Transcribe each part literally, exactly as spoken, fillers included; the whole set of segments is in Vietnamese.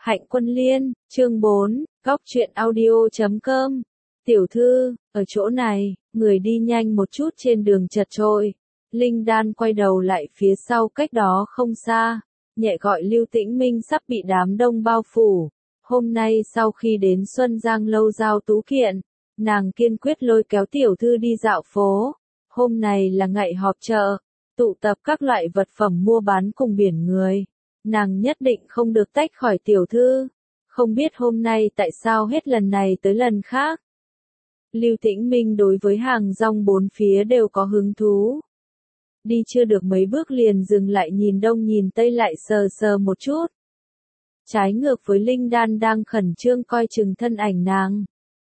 Hạnh Quân Liên, chương bốn, góc truyện audio chấm com. Tiểu thư, ở chỗ này, người đi nhanh một chút trên đường chật trội. Linh Đan quay đầu lại phía sau cách đó không xa, nhẹ gọi Lưu Tĩnh Minh sắp bị đám đông bao phủ. Hôm nay sau khi đến Xuân Giang lâu giao tú kiện, nàng kiên quyết lôi kéo tiểu thư đi dạo phố. Hôm này là ngày họp chợ, tụ tập các loại vật phẩm mua bán cùng biển người. Nàng nhất định không được tách khỏi tiểu thư. Không biết hôm nay tại sao hết lần này tới lần khác. Lưu Tĩnh Minh đối với hàng rong bốn phía đều có hứng thú. Đi chưa được mấy bước liền dừng lại nhìn đông nhìn tây lại sờ sờ một chút. Trái ngược với Linh Đan đang khẩn trương coi chừng thân ảnh nàng.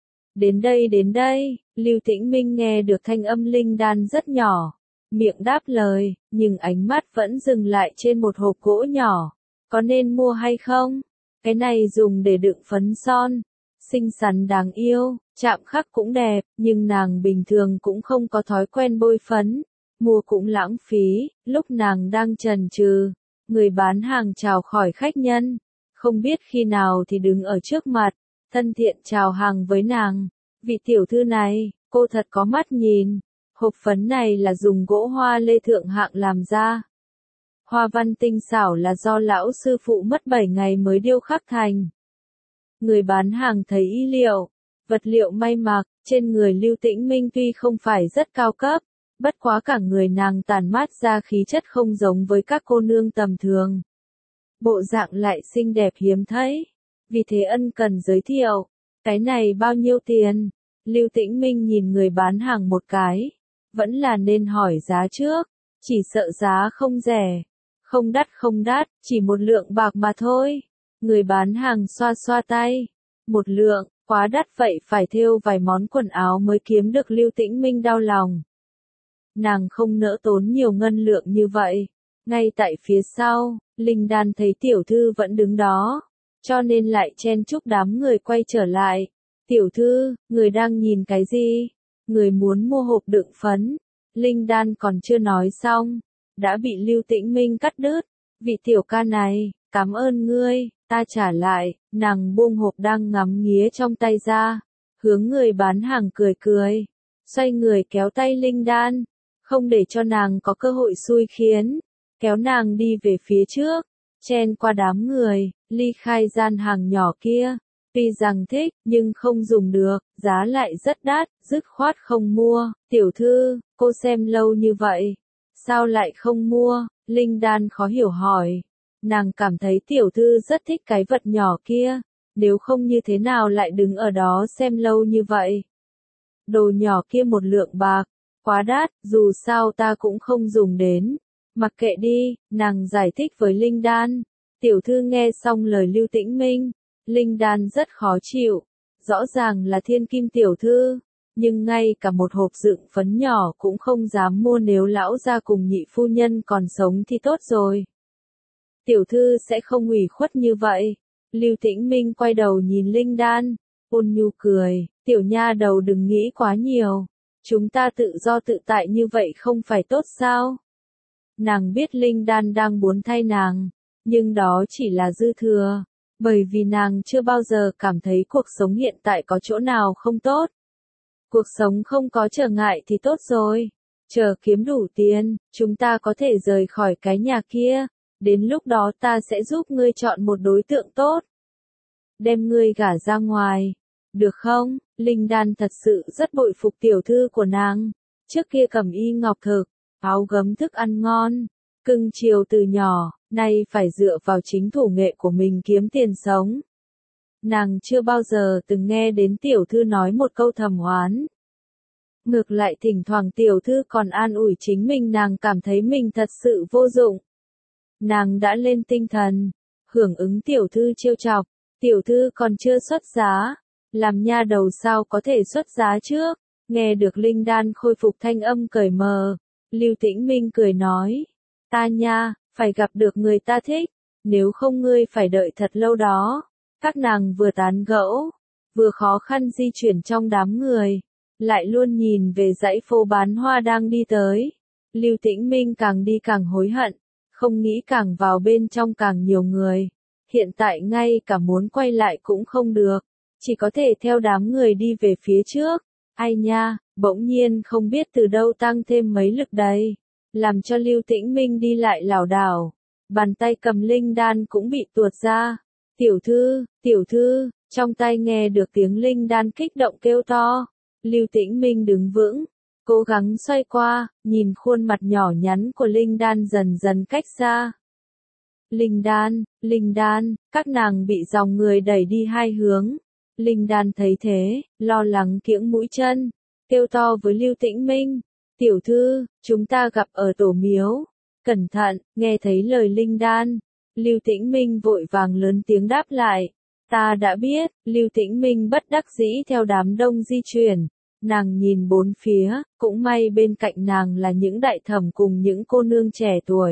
Đến đây đến đây, Lưu Tĩnh Minh nghe được thanh âm Linh Đan rất nhỏ. Miệng đáp lời, nhưng ánh mắt vẫn dừng lại trên một hộp gỗ nhỏ. Có nên mua hay không? Cái này dùng để đựng phấn son. Xinh xắn đáng yêu, chạm khắc cũng đẹp, nhưng nàng bình thường cũng không có thói quen bôi phấn. Mua cũng lãng phí, lúc nàng đang chần chừ, người bán hàng chào khỏi khách nhân. Không biết khi nào thì đứng ở trước mặt, thân thiện chào hàng với nàng. Vị tiểu thư này, cô thật có mắt nhìn. Hộp phấn này là dùng gỗ hoa lê thượng hạng làm ra. Hoa văn tinh xảo là do lão sư phụ mất bảy ngày mới điêu khắc thành. Người bán hàng thấy y liệu, vật liệu may mặc, trên người Lưu Tĩnh Minh tuy không phải rất cao cấp, bất quá cả người nàng tản mát ra khí chất không giống với các cô nương tầm thường. Bộ dạng lại xinh đẹp hiếm thấy, vì thế ân cần giới thiệu, cái này bao nhiêu tiền? Lưu Tĩnh Minh nhìn người bán hàng một cái. Vẫn là nên hỏi giá trước, chỉ sợ giá không rẻ, không đắt không đắt, chỉ một lượng bạc mà thôi. Người bán hàng xoa xoa tay, một lượng, quá đắt vậy phải thêu vài món quần áo mới kiếm được. Lưu Tĩnh Minh đau lòng. Nàng không nỡ tốn nhiều ngân lượng như vậy. Ngay tại phía sau, Linh Đan thấy tiểu thư vẫn đứng đó, cho nên lại chen chúc đám người quay trở lại. Tiểu thư, người đang nhìn cái gì? Người muốn mua hộp đựng phấn. Linh Đan còn chưa nói xong, đã bị Lưu Tĩnh Minh cắt đứt. Vị tiểu ca này, cảm ơn ngươi, ta trả lại. Nàng buông hộp đang ngắm nghía trong tay ra, hướng người bán hàng cười cười, xoay người kéo tay Linh Đan, không để cho nàng có cơ hội xui khiến, kéo nàng đi về phía trước, chen qua đám người, ly khai gian hàng nhỏ kia. Tuy rằng thích, nhưng không dùng được, giá lại rất đắt, dứt khoát không mua. Tiểu thư, cô xem lâu như vậy, sao lại không mua? Linh Đan khó hiểu hỏi. Nàng cảm thấy tiểu thư rất thích cái vật nhỏ kia, nếu không như thế nào lại đứng ở đó xem lâu như vậy. Đồ nhỏ kia một lượng bạc, quá đắt, dù sao ta cũng không dùng đến. Mặc kệ đi, nàng giải thích với Linh Đan. Tiểu thư nghe xong lời Lưu Tĩnh Minh. Linh Đan rất khó chịu, rõ ràng là thiên kim tiểu thư, nhưng ngay cả một hộp đựng phấn nhỏ cũng không dám mua. Nếu lão gia cùng nhị phu nhân còn sống thì tốt rồi. Tiểu thư sẽ không ủy khuất như vậy. Lưu Tĩnh Minh quay đầu nhìn Linh Đan, ôn nhu cười, tiểu nha đầu đừng nghĩ quá nhiều, chúng ta tự do tự tại như vậy không phải tốt sao? Nàng biết Linh Đan đang muốn thay nàng, nhưng đó chỉ là dư thừa. Bởi vì nàng chưa bao giờ cảm thấy cuộc sống hiện tại có chỗ nào không tốt. Cuộc sống không có trở ngại thì tốt rồi. Chờ kiếm đủ tiền, chúng ta có thể rời khỏi cái nhà kia. Đến lúc đó ta sẽ giúp ngươi chọn một đối tượng tốt. Đem ngươi gả ra ngoài. Được không? Linh Đan thật sự rất bội phục tiểu thư của nàng. Trước kia cẩm y ngọc thực, áo gấm thức ăn ngon, cưng chiều từ nhỏ. Nay phải dựa vào chính thủ nghệ của mình kiếm tiền sống. Nàng chưa bao giờ từng nghe đến tiểu thư nói một câu thầm oán. Ngược lại thỉnh thoảng tiểu thư còn an ủi chính mình, nàng cảm thấy mình thật sự vô dụng. Nàng đã lên tinh thần, hưởng ứng tiểu thư trêu chọc, tiểu thư còn chưa xuất giá, làm nha đầu sao có thể xuất giá trước. Nghe được Linh Đan khôi phục thanh âm cởi mờ, Lưu Tĩnh Minh cười nói, ta nha, phải gặp được người ta thích, nếu không ngươi phải đợi thật lâu đó. Các nàng vừa tán gẫu, vừa khó khăn di chuyển trong đám người, lại luôn nhìn về dãy phố bán hoa đang đi tới. Lưu Tĩnh Minh càng đi càng hối hận, không nghĩ càng vào bên trong càng nhiều người, hiện tại ngay cả muốn quay lại cũng không được, chỉ có thể theo đám người đi về phía trước. Ai nha, bỗng nhiên không biết từ đâu tăng thêm mấy lực đầy, làm cho Lưu Tĩnh Minh đi lại lảo đảo, bàn tay cầm linh đan cũng bị tuột ra. Tiểu thư, tiểu thư, trong tai nghe được tiếng linh đan kích động kêu to. Lưu Tĩnh Minh đứng vững, cố gắng xoay qua, nhìn khuôn mặt nhỏ nhắn của linh đan dần dần cách xa. Linh đan, linh đan, các nàng bị dòng người đẩy đi hai hướng. Linh đan thấy thế, lo lắng kiễng mũi chân, kêu to với Lưu Tĩnh Minh. Tiểu thư, chúng ta gặp ở tổ miếu. Cẩn thận, nghe thấy lời linh đan. Lưu Tĩnh Minh vội vàng lớn tiếng đáp lại. Ta đã biết, Lưu Tĩnh Minh bất đắc dĩ theo đám đông di chuyển. Nàng nhìn bốn phía, cũng may bên cạnh nàng là những đại thẩm cùng những cô nương trẻ tuổi.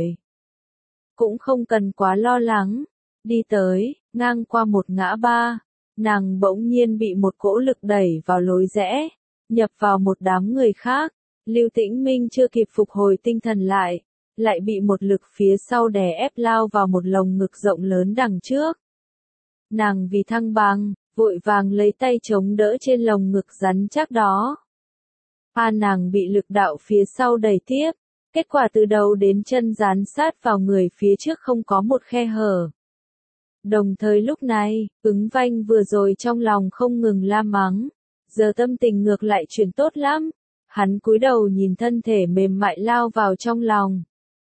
Cũng không cần quá lo lắng. Đi tới, ngang qua một ngã ba, nàng bỗng nhiên bị một cỗ lực đẩy vào lối rẽ, nhập vào một đám người khác. Lưu Tĩnh Minh chưa kịp phục hồi tinh thần lại, lại bị một lực phía sau đè ép lao vào một lồng ngực rộng lớn đằng trước. Nàng vì thăng bằng, vội vàng lấy tay chống đỡ trên lồng ngực rắn chắc đó. A nàng bị lực đạo phía sau đẩy tiếp, kết quả từ đầu đến chân dán sát vào người phía trước không có một khe hở. Đồng thời lúc này, Ứng Vanh vừa rồi trong lòng không ngừng la mắng, giờ tâm tình ngược lại chuyển tốt lắm. Hắn cúi đầu nhìn thân thể mềm mại lao vào trong lòng.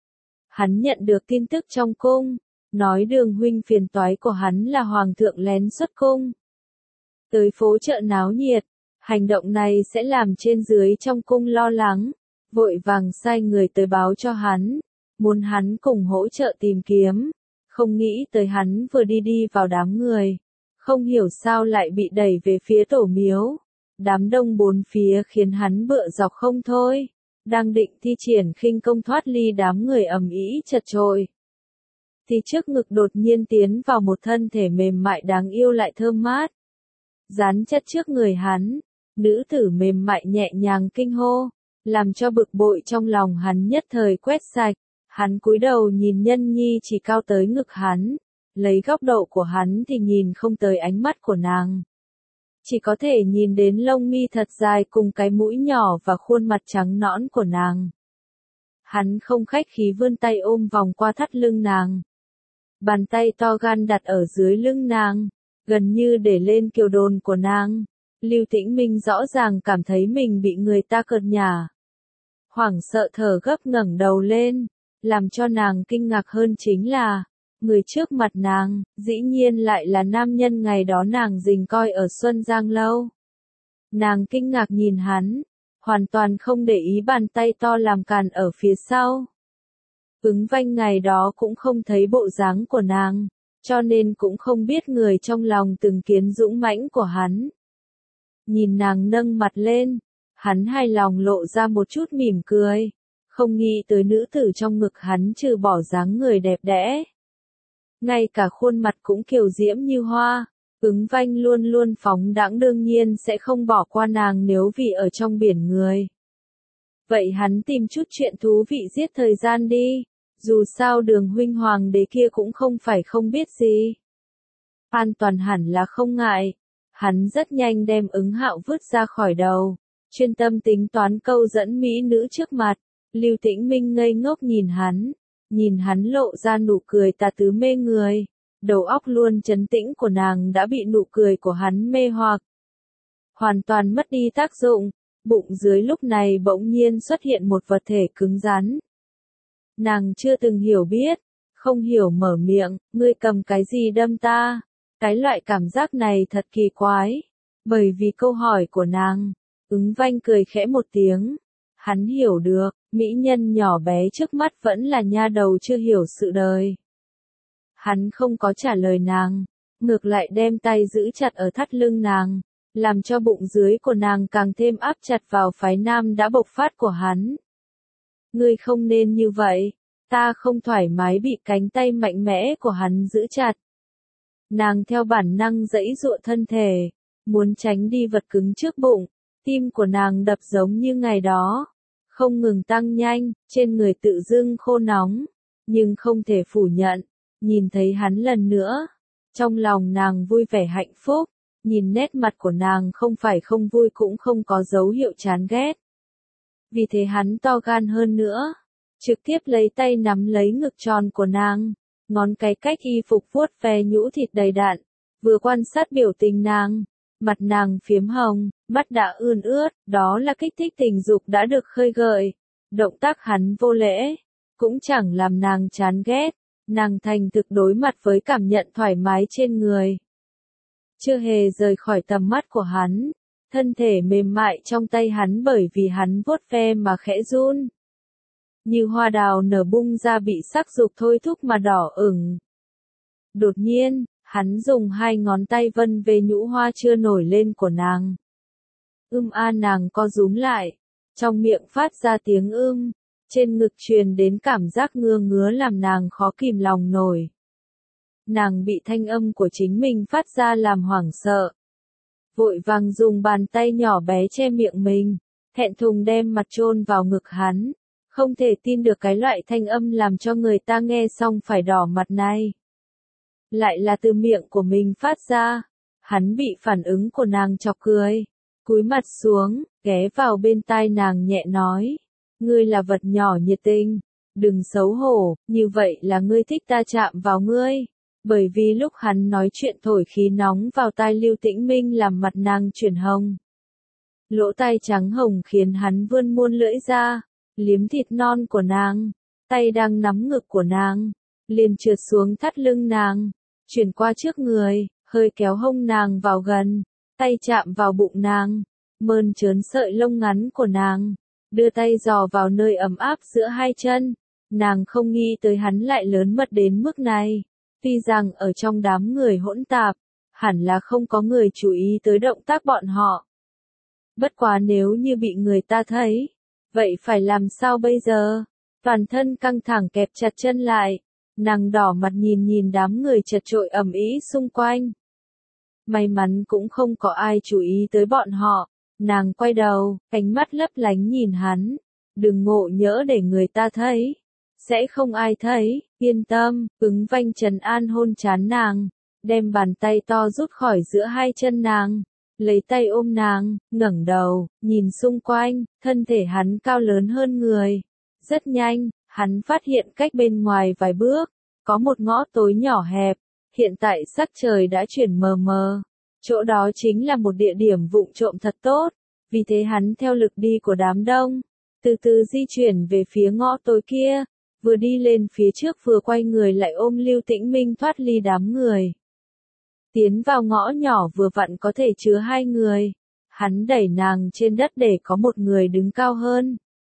Hắn nhận được tin tức trong cung, nói Đường huynh phiền toái của hắn là hoàng thượng lén xuất cung tới phố chợ náo nhiệt. Hành động này sẽ làm trên dưới trong cung lo lắng, vội vàng sai người tới báo cho hắn, muốn hắn cùng hỗ trợ tìm kiếm. Không nghĩ tới hắn vừa đi đi vào đám người, không hiểu sao lại bị đẩy về phía tổ miếu. Đám đông bốn phía khiến hắn bựa dọc không thôi, đang định thi triển khinh công thoát ly đám người ầm ĩ chật chội, thì trước ngực đột nhiên tiến vào một thân thể mềm mại đáng yêu lại thơm mát. Dán chất trước người hắn, nữ tử mềm mại nhẹ nhàng kinh hô, làm cho bực bội trong lòng hắn nhất thời quét sạch. Hắn cúi đầu nhìn Nhân Nhi chỉ cao tới ngực hắn, lấy góc độ của hắn thì nhìn không tới ánh mắt của nàng. Chỉ có thể nhìn đến lông mi thật dài cùng cái mũi nhỏ và khuôn mặt trắng nõn của nàng. Hắn không khách khí vươn tay ôm vòng qua thắt lưng nàng. Bàn tay to gan đặt ở dưới lưng nàng, gần như để lên kiều đồn của nàng. Lưu Tĩnh Minh rõ ràng cảm thấy mình bị người ta cợt nhả. Hoảng sợ thở gấp ngẩng đầu lên, làm cho nàng kinh ngạc hơn chính là, người trước mặt nàng, dĩ nhiên lại là nam nhân ngày đó nàng rình coi ở Xuân Giang Lâu. Nàng kinh ngạc nhìn hắn, hoàn toàn không để ý bàn tay to làm càn ở phía sau. Ứng Vanh ngày đó cũng không thấy bộ dáng của nàng, cho nên cũng không biết người trong lòng từng kiến dũng mãnh của hắn. Nhìn nàng nâng mặt lên, hắn hài lòng lộ ra một chút mỉm cười, không nghĩ tới nữ tử trong ngực hắn trừ bỏ dáng người đẹp đẽ, ngay cả khuôn mặt cũng kiều diễm như hoa. Ứng Vanh luôn luôn phóng đãng đương nhiên sẽ không bỏ qua nàng nếu vì ở trong biển người. Vậy hắn tìm chút chuyện thú vị giết thời gian đi, dù sao Đường huynh hoàng đế kia cũng không phải không biết gì. An toàn hẳn là không ngại. Hắn rất nhanh đem Ứng Hạo vứt ra khỏi đầu, chuyên tâm tính toán câu dẫn mỹ nữ trước mặt. Lưu Tĩnh Minh ngây ngốc nhìn hắn, nhìn hắn lộ ra nụ cười tà tứ mê người, đầu óc luôn trấn tĩnh của nàng đã bị nụ cười của hắn mê hoặc, hoàn toàn mất đi tác dụng. Bụng dưới lúc này bỗng nhiên xuất hiện một vật thể cứng rắn. Nàng chưa từng hiểu biết, không hiểu mở miệng, ngươi cầm cái gì đâm ta? Cái loại cảm giác này thật kỳ quái. Bởi vì câu hỏi của nàng, Ứng Vanh cười khẽ một tiếng. Hắn hiểu được, mỹ nhân nhỏ bé trước mắt vẫn là nha đầu chưa hiểu sự đời. Hắn không có trả lời nàng, ngược lại đem tay giữ chặt ở thắt lưng nàng, làm cho bụng dưới của nàng càng thêm áp chặt vào phái nam đã bộc phát của hắn. Ngươi không nên như vậy, ta không thoải mái bị cánh tay mạnh mẽ của hắn giữ chặt. Nàng theo bản năng giãy giụa thân thể, muốn tránh đi vật cứng trước bụng. Tim của nàng đập giống như ngày đó, không ngừng tăng nhanh, trên người tự dưng khô nóng, nhưng không thể phủ nhận, nhìn thấy hắn lần nữa, Trong lòng nàng vui vẻ hạnh phúc, nhìn nét mặt của nàng không phải không vui cũng không có dấu hiệu chán ghét. Vì thế hắn to gan hơn nữa, trực tiếp lấy tay nắm lấy ngực tròn của nàng, ngón cái cách y phục vuốt ve nhũ thịt đầy đặn, vừa quan sát biểu tình nàng, mặt nàng phiếm hồng, mắt đã ươn ướt, đó là kích thích tình dục đã được khơi gợi. Động tác hắn vô lễ, cũng chẳng làm nàng chán ghét, nàng thành thực đối mặt với cảm nhận thoải mái trên người. Chưa hề rời khỏi tầm mắt của hắn, thân thể mềm mại trong tay hắn bởi vì hắn vuốt ve mà khẽ run. Như hoa đào nở bung ra bị sắc dục thôi thúc mà đỏ ửng. Đột nhiên, hắn dùng hai ngón tay vân về nhũ hoa chưa nổi lên của nàng. Ưm a nàng co rúm lại, trong miệng phát ra tiếng ưm, trên ngực truyền đến cảm giác ngứa ngứa làm nàng khó kìm lòng nổi. Nàng bị thanh âm của chính mình phát ra làm hoảng sợ. Vội vàng dùng bàn tay nhỏ bé che miệng mình, thẹn thùng đem mặt chôn vào ngực hắn, không thể tin được cái loại thanh âm làm cho người ta nghe xong phải đỏ mặt này. Lại là từ miệng của mình phát ra, hắn bị phản ứng của nàng chọc cười, cúi mặt xuống, ghé vào bên tai nàng nhẹ nói, ngươi là vật nhỏ nhiệt tình, đừng xấu hổ, như vậy là ngươi thích ta chạm vào ngươi. Bởi vì lúc hắn nói chuyện thổi khí nóng vào tai Lưu Tĩnh Minh làm mặt nàng chuyển hồng. Lỗ tai trắng hồng khiến hắn vươn muôn lưỡi ra, liếm thịt non của nàng, tay đang nắm ngực của nàng, liền trượt xuống thắt lưng nàng, chuyển qua trước người, hơi kéo hông nàng vào gần, tay chạm vào bụng nàng, mơn trớn sợi lông ngắn của nàng, đưa tay dò vào nơi ấm áp giữa hai chân. Nàng không nghĩ tới hắn lại lớn mật đến mức này. Tuy rằng ở trong đám người hỗn tạp, hẳn là không có người chú ý tới động tác bọn họ. Bất quá nếu như bị người ta thấy, vậy phải làm sao bây giờ? Toàn thân căng thẳng kẹp chặt chân lại, nàng đỏ mặt nhìn nhìn đám người chật chội ầm ĩ xung quanh. May mắn cũng không có ai chú ý tới bọn họ, nàng quay đầu, ánh mắt lấp lánh nhìn hắn, đừng ngộ nhỡ để người ta thấy. Sẽ không ai thấy, yên tâm, ứng vanh trấn an hôn trán nàng, đem bàn tay to rút khỏi giữa hai chân nàng, lấy tay ôm nàng, ngẩng đầu, nhìn xung quanh, thân thể hắn cao lớn hơn người. Rất nhanh, hắn phát hiện cách bên ngoài vài bước, có một ngõ tối nhỏ hẹp, hiện tại sắc trời đã chuyển mờ mờ. Chỗ đó chính là một địa điểm vụng trộm thật tốt, vì thế hắn theo lực đi của đám đông, từ từ di chuyển về phía ngõ tối kia. Vừa đi lên phía trước vừa quay người lại ôm Lưu Tĩnh Minh thoát ly đám người. Tiến vào ngõ nhỏ vừa vặn có thể chứa hai người. Hắn đẩy nàng trên đất để có một người đứng cao hơn.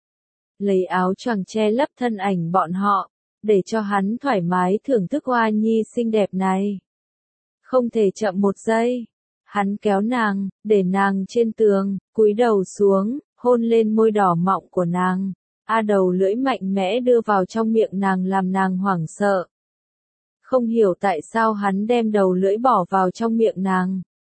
Lấy áo choàng che lấp thân ảnh bọn họ, để cho hắn thoải mái thưởng thức hoa nhi xinh đẹp này. Không thể chậm một giây. Hắn kéo nàng, để nàng trên tường, cúi đầu xuống, hôn lên môi đỏ mọng của nàng. A đầu lưỡi mạnh mẽ đưa vào trong miệng nàng làm nàng hoảng sợ. Không hiểu tại sao hắn đem đầu lưỡi bỏ vào trong miệng nàng.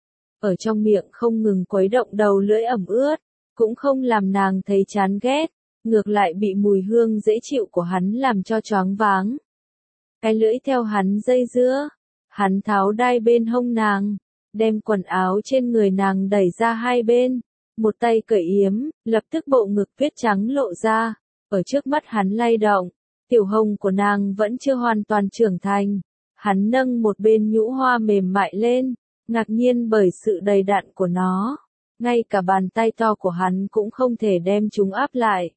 Ở trong miệng không ngừng quấy động đầu lưỡi ẩm ướt, cũng không làm nàng thấy chán ghét, ngược lại bị mùi hương dễ chịu của hắn làm cho choáng váng. Cái lưỡi theo hắn dây dưa, hắn tháo đai bên hông nàng, đem quần áo trên người nàng đẩy ra hai bên. Một tay cởi yếm, lập tức bộ ngực tuyết trắng lộ ra, ở trước mắt hắn lay động, tiểu hồng của nàng vẫn chưa hoàn toàn trưởng thành. Hắn nâng một bên nhũ hoa mềm mại lên, ngạc nhiên bởi sự đầy đặn của nó, ngay cả bàn tay to của hắn cũng không thể đem chúng áp lại.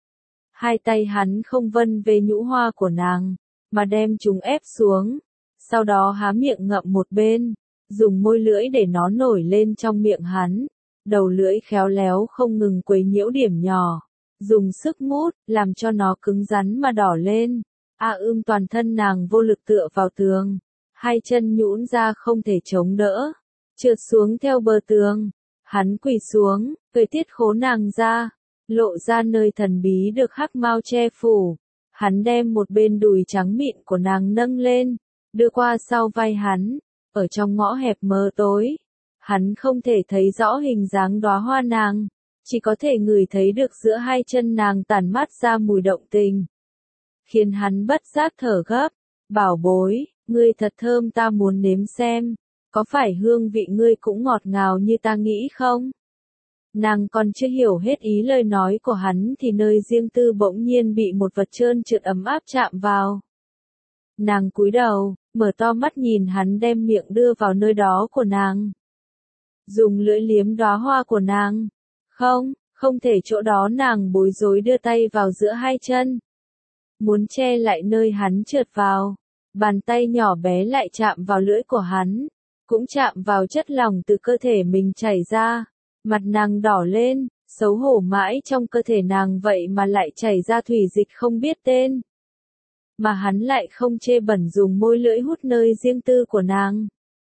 Hai tay hắn không vân về nhũ hoa của nàng, mà đem chúng ép xuống, sau đó há miệng ngậm một bên, dùng môi lưỡi để nó nổi lên trong miệng hắn. Đầu lưỡi khéo léo không ngừng quấy nhiễu điểm nhỏ, dùng sức mút, làm cho nó cứng rắn mà đỏ lên. A ưm toàn thân nàng vô lực tựa vào tường, hai chân nhũn ra không thể chống đỡ, trượt xuống theo bờ tường. Hắn quỳ xuống, cởi tiết khố nàng ra, lộ ra nơi thần bí được hắc mao che phủ. Hắn đem một bên đùi trắng mịn của nàng nâng lên, đưa qua sau vai hắn, ở trong ngõ hẹp mờ tối. Hắn không thể thấy rõ hình dáng đóa hoa nàng, chỉ có thể ngửi thấy được giữa hai chân nàng tản mát ra mùi động tình. Khiến hắn bất giác thở gấp, bảo bối, ngươi thật thơm, ta muốn nếm xem, có phải hương vị ngươi cũng ngọt ngào như ta nghĩ không? Nàng còn chưa hiểu hết ý lời nói của hắn thì nơi riêng tư bỗng nhiên bị một vật trơn trượt ấm áp chạm vào. Nàng cúi đầu, mở to mắt nhìn hắn đem miệng đưa vào nơi đó của nàng. Dùng lưỡi liếm đóa hoa của nàng. Không, không thể, chỗ đó nàng bối rối đưa tay vào giữa hai chân. Muốn che lại nơi hắn trượt vào. Bàn tay nhỏ bé lại chạm vào lưỡi của hắn. Cũng chạm vào chất lỏng từ cơ thể mình chảy ra. Mặt nàng đỏ lên, xấu hổ mãi, trong cơ thể nàng vậy mà lại chảy ra thủy dịch không biết tên. Mà hắn lại không chê bẩn dùng môi lưỡi hút nơi riêng tư của nàng.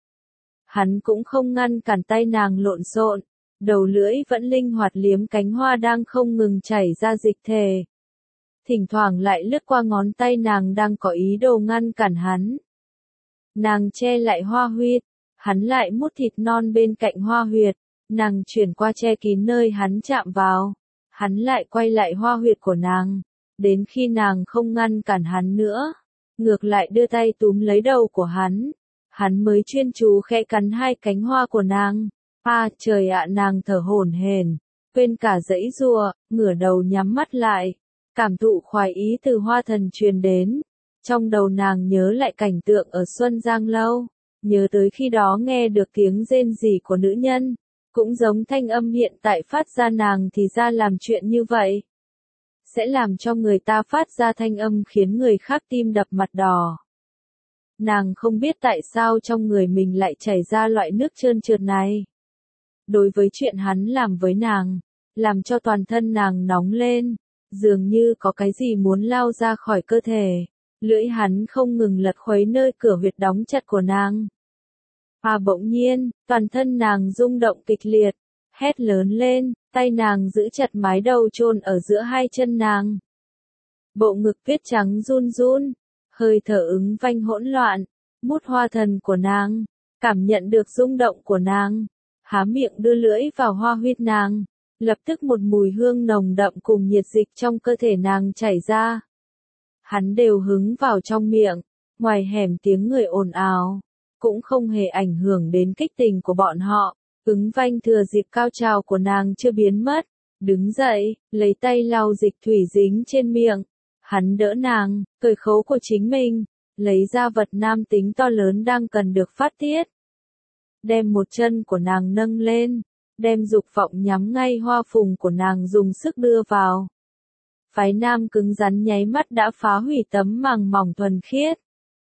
Hắn cũng không ngăn cản tay nàng lộn xộn, đầu lưỡi vẫn linh hoạt liếm cánh hoa đang không ngừng chảy ra dịch thể. Thỉnh thoảng lại lướt qua ngón tay nàng đang có ý đồ ngăn cản hắn. Nàng che lại hoa huyệt, hắn lại mút thịt non bên cạnh hoa huyệt, nàng chuyển qua che kín nơi hắn chạm vào, hắn lại quay lại hoa huyệt của nàng, đến khi nàng không ngăn cản hắn nữa, ngược lại đưa tay túm lấy đầu của hắn, hắn mới chuyên chú khẽ cắn hai cánh hoa của nàng. À, trời ạ, nàng thở hổn hển, quên cả giãy giụa, ngửa đầu nhắm mắt lại, cảm thụ khoái ý từ hoa thần truyền đến. Trong đầu nàng nhớ lại cảnh tượng ở Xuân Giang Lâu, nhớ tới khi đó nghe được tiếng rên rỉ của nữ nhân, cũng giống thanh âm hiện tại phát ra, nàng thì ra làm chuyện như vậy. Sẽ làm cho người ta phát ra thanh âm khiến người khác tim đập mặt đỏ. Nàng không biết tại sao trong người mình lại chảy ra loại nước trơn trượt này. Đối với chuyện hắn làm với nàng, làm cho toàn thân nàng nóng lên, dường như có cái gì muốn lao ra khỏi cơ thể. Lưỡi hắn không ngừng lật khuấy nơi cửa huyệt đóng chặt của nàng. À, bỗng nhiên, toàn thân nàng rung động kịch liệt, hét lớn lên, tay nàng giữ chặt mái đầu chôn ở giữa hai chân nàng. Bộ ngực tuyết trắng run run, hơi thở ứng vanh hỗn loạn, mút hoa thần của nàng, cảm nhận được rung động của nàng, há miệng đưa lưỡi vào hoa huyệt nàng, lập tức một mùi hương nồng đậm cùng nhiệt dịch trong cơ thể nàng chảy ra. Hắn đều hứng vào trong miệng, ngoài hẻm tiếng người ồn ào, cũng không hề ảnh hưởng đến kích tình của bọn họ. Ứng vanh thừa dịp cao trào của nàng chưa biến mất, đứng dậy, lấy tay lau dịch thủy dính trên miệng. Hắn đỡ nàng, cởi khố của chính mình, lấy ra vật nam tính to lớn đang cần được phát tiết. Đem một chân của nàng nâng lên, đem dục vọng nhắm ngay hoa phùng của nàng dùng sức đưa vào. Phái nam cứng rắn nháy mắt đã phá hủy tấm màng mỏng thuần khiết.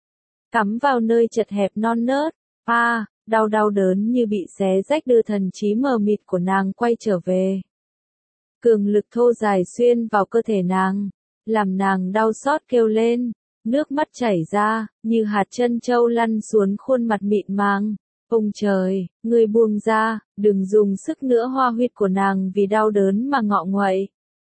Cắm vào nơi chật hẹp non nớt, a, đau đau đớn như bị xé rách đưa thần trí mờ mịt của nàng quay trở về. Cường lực thô dài xuyên vào cơ thể nàng, làm nàng đau xót kêu lên, nước mắt chảy ra, như hạt trân châu lăn xuống khuôn mặt mịn màng. Ông trời, ngươi buông ra, đừng dùng sức nữa, hoa huyệt của nàng vì đau đớn mà ngọ nguậy.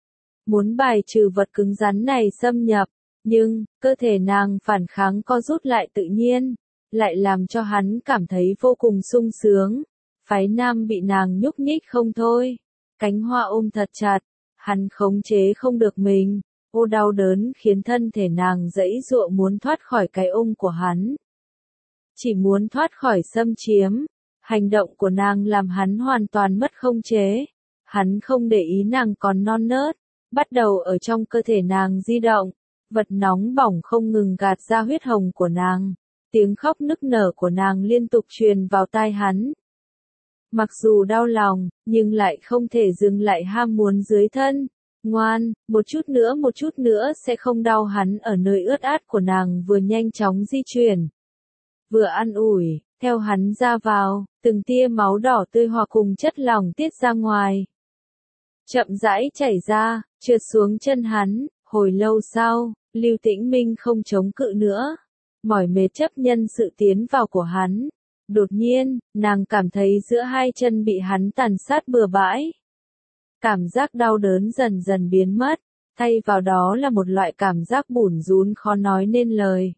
Muốn bài trừ vật cứng rắn này xâm nhập, nhưng, cơ thể nàng phản kháng co rút lại tự nhiên, lại làm cho hắn cảm thấy vô cùng sung sướng. Phái nam bị nàng nhúc nhích không thôi, cánh hoa ôm thật chặt, hắn khống chế không được mình, ô đau đớn khiến thân thể nàng giãy giụa muốn thoát khỏi cái ôm của hắn. Chỉ muốn thoát khỏi xâm chiếm, hành động của nàng làm hắn hoàn toàn mất khống chế. Hắn không để ý nàng còn non nớt, bắt đầu ở trong cơ thể nàng di động, vật nóng bỏng không ngừng gạt ra huyết hồng của nàng, tiếng khóc nức nở của nàng liên tục truyền vào tai hắn. Mặc dù đau lòng, nhưng lại không thể dừng lại ham muốn dưới thân. Ngoan, một chút nữa một chút nữa sẽ không đau, hắn ở nơi ướt át của nàng vừa nhanh chóng di chuyển, vừa an ủi, theo hắn ra vào, từng tia máu đỏ tươi hòa cùng chất lỏng tiết ra ngoài. Chậm rãi chảy ra, trượt xuống chân hắn, hồi lâu sau, Lưu Tĩnh Minh không chống cự nữa, mỏi mệt chấp nhân sự tiến vào của hắn. Đột nhiên, nàng cảm thấy giữa hai chân bị hắn tàn sát bừa bãi. Cảm giác đau đớn dần dần biến mất, thay vào đó là một loại cảm giác bủn rủn khó nói nên lời.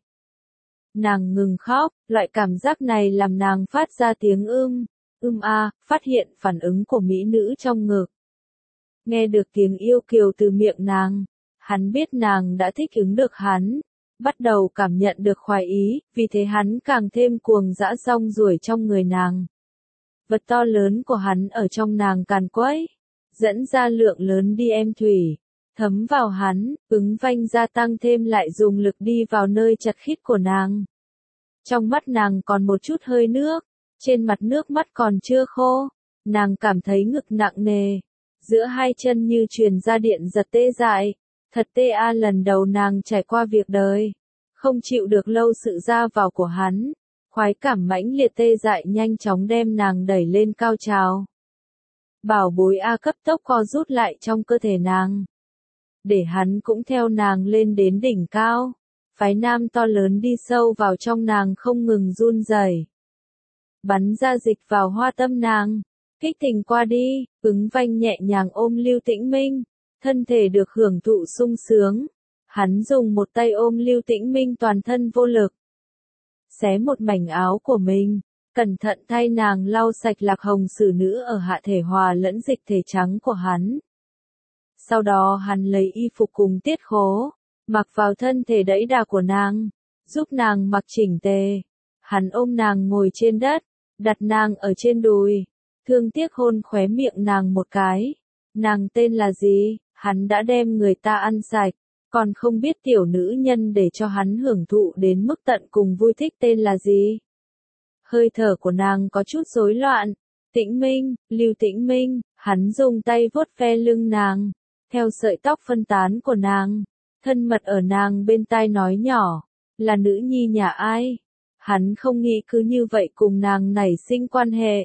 Nàng ngừng khóc, loại cảm giác này làm nàng phát ra tiếng ưm, ưm a, phát hiện phản ứng của mỹ nữ trong ngực. Nghe được tiếng yêu kiều từ miệng nàng, hắn biết nàng đã thích ứng được hắn, bắt đầu cảm nhận được khoái ý, vì thế hắn càng thêm cuồng dã rong ruổi trong người nàng. Vật to lớn của hắn ở trong nàng càn quấy, dẫn ra lượng lớn đi em thủy, thấm vào hắn, ứng vanh gia tăng thêm lại dùng lực đi vào nơi chật khít của nàng. Trong mắt nàng còn một chút hơi nước, trên mặt nước mắt còn chưa khô, nàng cảm thấy ngực nặng nề, giữa hai chân như truyền ra điện giật tê dại, thật tê a lần đầu nàng trải qua việc đời, không chịu được lâu sự ra vào của hắn, khoái cảm mãnh liệt tê dại nhanh chóng đem nàng đẩy lên cao trào. Bảo bối A cấp tốc co rút lại trong cơ thể nàng, để hắn cũng theo nàng lên đến đỉnh cao. Phái nam to lớn đi sâu vào trong nàng không ngừng run rẩy, bắn ra dịch vào hoa tâm nàng. Kích tình qua đi, ứng vanh nhẹ nhàng ôm Lưu Tĩnh Minh, thân thể được hưởng thụ sung sướng. Hắn dùng một tay ôm Lưu Tĩnh Minh toàn thân vô lực, xé một mảnh áo của mình, cẩn thận thay nàng lau sạch lạc hồng xử nữ ở hạ thể hòa lẫn dịch thể trắng của hắn. Sau đó hắn lấy y phục cùng tiết khố, mặc vào thân thể đẫy đà của nàng, giúp nàng mặc chỉnh tề. Hắn ôm nàng ngồi trên đất, đặt nàng ở trên đùi, thương tiếc hôn khóe miệng nàng một cái. Nàng tên là gì? Hắn đã đem người ta ăn sạch, còn không biết tiểu nữ nhân để cho hắn hưởng thụ đến mức tận cùng vui thích tên là gì? Hơi thở của nàng có chút rối loạn. Tĩnh Minh, Lưu Tĩnh Minh, hắn dùng tay vuốt ve lưng nàng, theo sợi tóc phân tán của nàng, thân mật ở nàng bên tai nói nhỏ, là nữ nhi nhà ai? Hắn không nghĩ cứ như vậy cùng nàng nảy sinh quan hệ.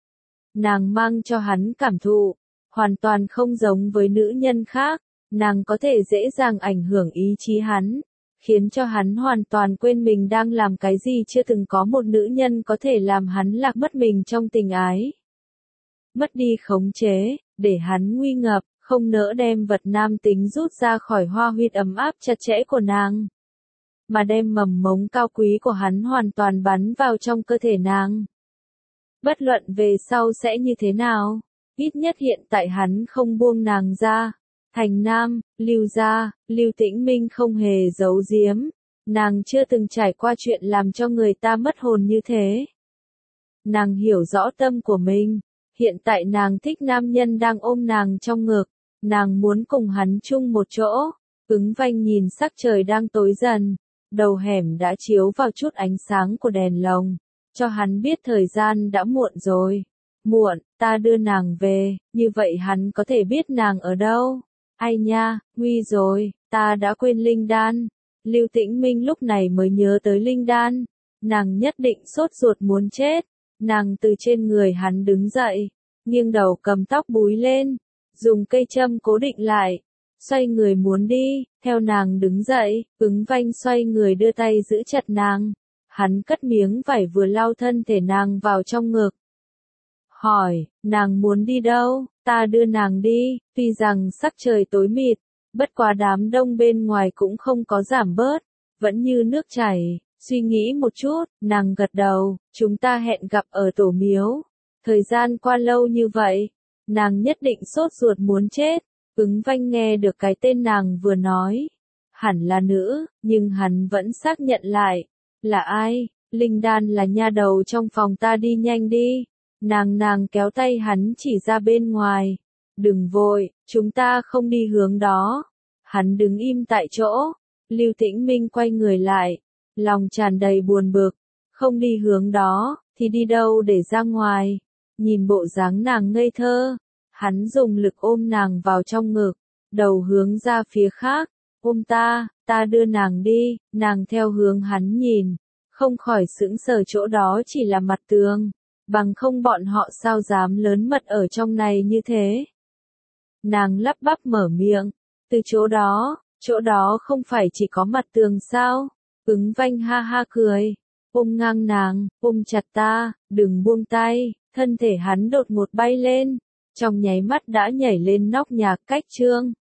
Nàng mang cho hắn cảm thụ, hoàn toàn không giống với nữ nhân khác, nàng có thể dễ dàng ảnh hưởng ý chí hắn, khiến cho hắn hoàn toàn quên mình đang làm cái gì. Chưa từng có một nữ nhân có thể làm hắn lạc mất mình trong tình ái. Mất đi khống chế, để hắn nguy ngập, không nỡ đem vật nam tính rút ra khỏi hoa huyệt ấm áp chặt chẽ của nàng, mà đem mầm mống cao quý của hắn hoàn toàn bắn vào trong cơ thể nàng. Bất luận về sau sẽ như thế nào, ít nhất hiện tại hắn không buông nàng ra. Thành Nam, Lưu gia, Lưu Tĩnh Minh không hề giấu giếm, nàng chưa từng trải qua chuyện làm cho người ta mất hồn như thế. Nàng hiểu rõ tâm của mình, hiện tại nàng thích nam nhân đang ôm nàng trong ngực, nàng muốn cùng hắn chung một chỗ. Ứng vanh nhìn sắc trời đang tối dần, đầu hẻm đã chiếu vào chút ánh sáng của đèn lồng, cho hắn biết thời gian đã muộn rồi. Muộn, ta đưa nàng về, như vậy hắn có thể biết nàng ở đâu. Ai nha, nguy rồi, ta đã quên linh đan. Lưu Tĩnh Minh lúc này mới nhớ tới linh đan, nàng nhất định sốt ruột muốn chết. Nàng từ trên người hắn đứng dậy, nghiêng đầu cầm tóc búi lên, dùng cây châm cố định lại, xoay người muốn đi. Theo nàng đứng dậy, ứng vanh xoay người đưa tay giữ chặt nàng, hắn cất miếng vải vừa lau thân thể nàng vào trong ngực. Hỏi, nàng muốn đi đâu? Ta đưa nàng đi. Tuy rằng sắc trời tối mịt, bất quá đám đông bên ngoài cũng không có giảm bớt, vẫn như nước chảy. Suy nghĩ một chút, nàng gật đầu, chúng ta hẹn gặp ở tổ miếu. Thời gian qua lâu như vậy, nàng nhất định sốt ruột muốn chết. Ứng vanh nghe được cái tên nàng vừa nói, hẳn là nữ, nhưng hắn vẫn xác nhận lại, là ai? Linh đan là nha đầu trong phòng, ta đi nhanh đi. Nàng nàng kéo tay hắn chỉ ra bên ngoài, đừng vội, chúng ta không đi hướng đó. Hắn đứng im tại chỗ, Lưu Tĩnh Minh quay người lại, lòng tràn đầy buồn bực, không đi hướng đó, thì đi đâu để ra ngoài. Nhìn bộ dáng nàng ngây thơ, hắn dùng lực ôm nàng vào trong ngực, đầu hướng ra phía khác, ôm ta, ta đưa nàng đi. Nàng theo hướng hắn nhìn, không khỏi sững sờ, chỗ đó chỉ là mặt tường, bằng không bọn họ sao dám lớn mật ở trong này như thế. Nàng lắp bắp mở miệng, từ chỗ đó, chỗ đó không phải chỉ có mặt tường sao? Ứng vanh ha ha cười, ôm ngang nàng, ôm chặt ta, đừng buông tay. Thân thể hắn đột ngột bay lên, trong nháy mắt đã nhảy lên nóc nhà cách trương.